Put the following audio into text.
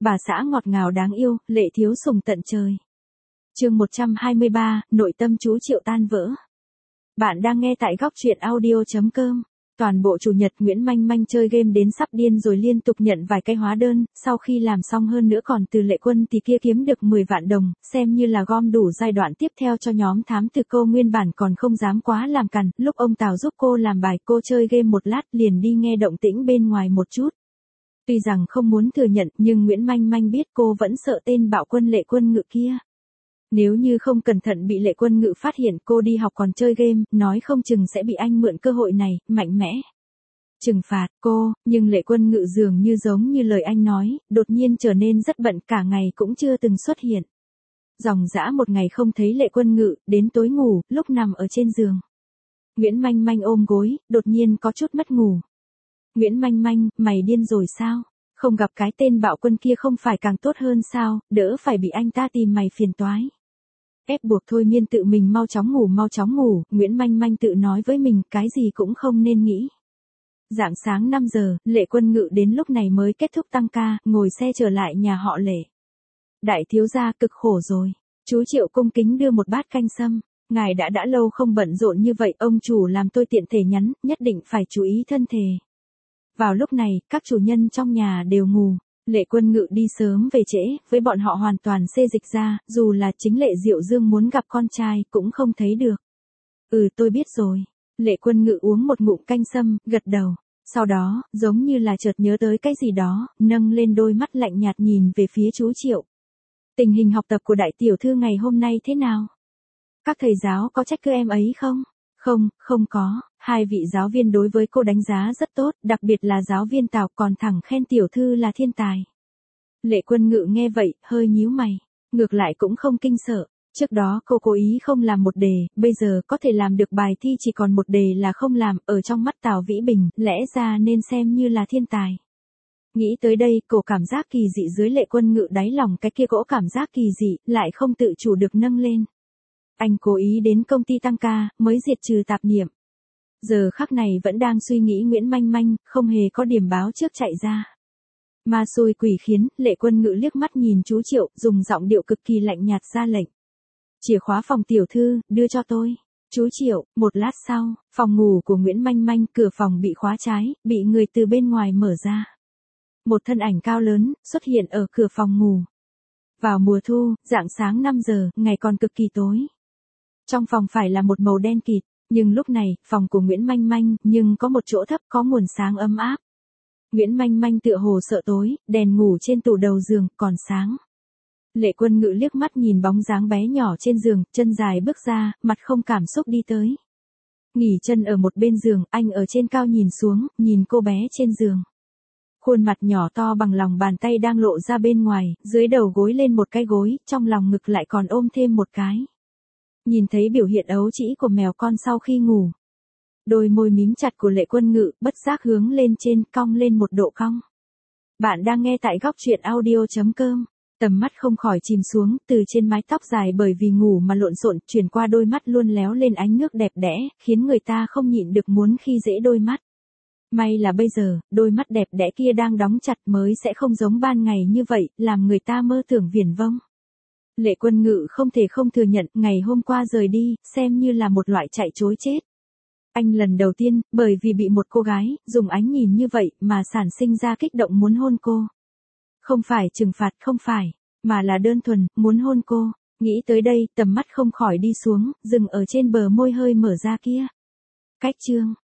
Bà xã ngọt ngào đáng yêu, lệ thiếu sủng tận trời. Chương 123, nội tâm chú Triệu tan vỡ. Bạn đang nghe tại góc truyện audio.com. Toàn bộ chủ nhật Nguyễn Manh Manh chơi game đến sắp điên rồi, liên tục nhận vài cái hóa đơn, sau khi làm xong hơn nữa còn từ Lệ Quân thì kia kiếm được 10 vạn đồng, xem như là gom đủ giai đoạn tiếp theo cho nhóm thám tử. Cô nguyên bản còn không dám quá làm cằn, lúc ông Tào giúp cô làm bài, cô chơi game một lát liền đi nghe động tĩnh bên ngoài một chút. Tuy rằng không muốn thừa nhận, nhưng Nguyễn Manh Manh biết cô vẫn sợ tên bạo quân Lệ Quân Ngự kia. Nếu như không cẩn thận bị Lệ Quân Ngự phát hiện cô đi học còn chơi game, nói không chừng sẽ bị anh mượn cơ hội này, mạnh mẽ trừng phạt cô, nhưng Lệ Quân Ngự dường như giống như lời anh nói, đột nhiên trở nên rất bận, cả ngày cũng chưa từng xuất hiện. Dòng dã một ngày không thấy Lệ Quân Ngự, đến tối ngủ, lúc nằm ở trên giường. Nguyễn Manh Manh ôm gối, đột nhiên có chút mất ngủ. Nguyễn Manh Manh, mày điên rồi sao? Không gặp cái tên bạo quân kia không phải càng tốt hơn sao, đỡ phải bị anh ta tìm mày phiền toái. Ép buộc thôi miên tự mình mau chóng ngủ, Nguyễn Manh Manh tự nói với mình cái gì cũng không nên nghĩ. Rạng sáng 5 giờ, Lệ Quân Ngự đến lúc này mới kết thúc tăng ca, ngồi xe trở lại nhà họ Lệ. Đại thiếu gia cực khổ rồi. Chú Triệu cung kính đưa một bát canh sâm. Ngài đã lâu không bận rộn như vậy, ông chủ làm tôi tiện thể nhắn, nhất định phải chú ý thân thể. Vào lúc này, các chủ nhân trong nhà đều ngủ. Lệ Quân Ngự đi sớm về trễ, với bọn họ hoàn toàn xê dịch ra, dù là chính Lệ Diệu Dương muốn gặp con trai cũng không thấy được. Tôi biết rồi. Lệ Quân Ngự uống một ngụm canh sâm, gật đầu. Sau đó, giống như là chợt nhớ tới cái gì đó, nâng lên đôi mắt lạnh nhạt nhìn về phía chú Triệu. Tình hình học tập của đại tiểu thư ngày hôm nay thế nào? Các thầy giáo có trách cứ em ấy không? Không có, hai vị giáo viên đối với cô đánh giá rất tốt, đặc biệt là giáo viên Tào còn thẳng khen tiểu thư là thiên tài. Lệ Quân Ngự nghe vậy, hơi nhíu mày, ngược lại cũng không kinh sợ, trước đó cô cố ý không làm một đề, bây giờ có thể làm được bài thi chỉ còn một đề là không làm, ở trong mắt Tào Vĩ Bình, lẽ ra nên xem như là thiên tài. Nghĩ tới đây, cổ cảm giác kỳ dị dưới Lệ Quân Ngự đáy lòng, cái kia cỗ cảm giác kỳ dị, lại không tự chủ được nâng lên. Anh cố ý đến công ty tăng ca, mới diệt trừ tạp niệm. Giờ khắc này vẫn đang suy nghĩ Nguyễn Manh Manh, không hề có điểm báo trước chạy ra. Ma xui quỷ khiến, Lệ Quân Ngự liếc mắt nhìn chú Triệu, dùng giọng điệu cực kỳ lạnh nhạt ra lệnh. Chìa khóa phòng tiểu thư, đưa cho tôi. Chú Triệu, một lát sau, phòng ngủ của Nguyễn Manh Manh, cửa phòng bị khóa trái, bị người từ bên ngoài mở ra. Một thân ảnh cao lớn, xuất hiện ở cửa phòng ngủ. Vào mùa thu, rạng sáng 5 giờ, ngày còn cực kỳ tối. Trong phòng phải là một màu đen kịt, nhưng lúc này, phòng của Nguyễn Manh Manh, nhưng có một chỗ thấp có nguồn sáng ấm áp. Nguyễn Manh Manh tựa hồ sợ tối, đèn ngủ trên tủ đầu giường, còn sáng. Lệ Quân Ngự liếc mắt nhìn bóng dáng bé nhỏ trên giường, chân dài bước ra, mặt không cảm xúc đi tới. Nghỉ chân ở một bên giường, anh ở trên cao nhìn xuống, nhìn cô bé trên giường. Khuôn mặt nhỏ to bằng lòng bàn tay đang lộ ra bên ngoài, dưới đầu gối lên một cái gối, trong lòng ngực lại còn ôm thêm một cái. Nhìn thấy biểu hiện ấu trĩ của mèo con sau khi ngủ. Đôi môi mím chặt của Lệ Quân Ngự, bất giác hướng lên trên, cong lên một độ cong. Bạn đang nghe tại góc truyện audio.com. Tầm mắt không khỏi chìm xuống, từ trên mái tóc dài bởi vì ngủ mà lộn xộn, chuyển qua đôi mắt luôn léo lên ánh nước đẹp đẽ, khiến người ta không nhịn được muốn khi dễ đôi mắt. May là bây giờ, đôi mắt đẹp đẽ kia đang đóng chặt mới sẽ không giống ban ngày như vậy, làm người ta mơ tưởng viển vông. Lệ Quân Ngự không thể không thừa nhận, ngày hôm qua rời đi, xem như là một loại chạy trối chết. Anh lần đầu tiên, bởi vì bị một cô gái, dùng ánh nhìn như vậy, mà sản sinh ra kích động muốn hôn cô. Không phải trừng phạt, không phải, mà là đơn thuần, muốn hôn cô. Nghĩ tới đây, tầm mắt không khỏi đi xuống, dừng ở trên bờ môi hơi mở ra kia. Cách chương.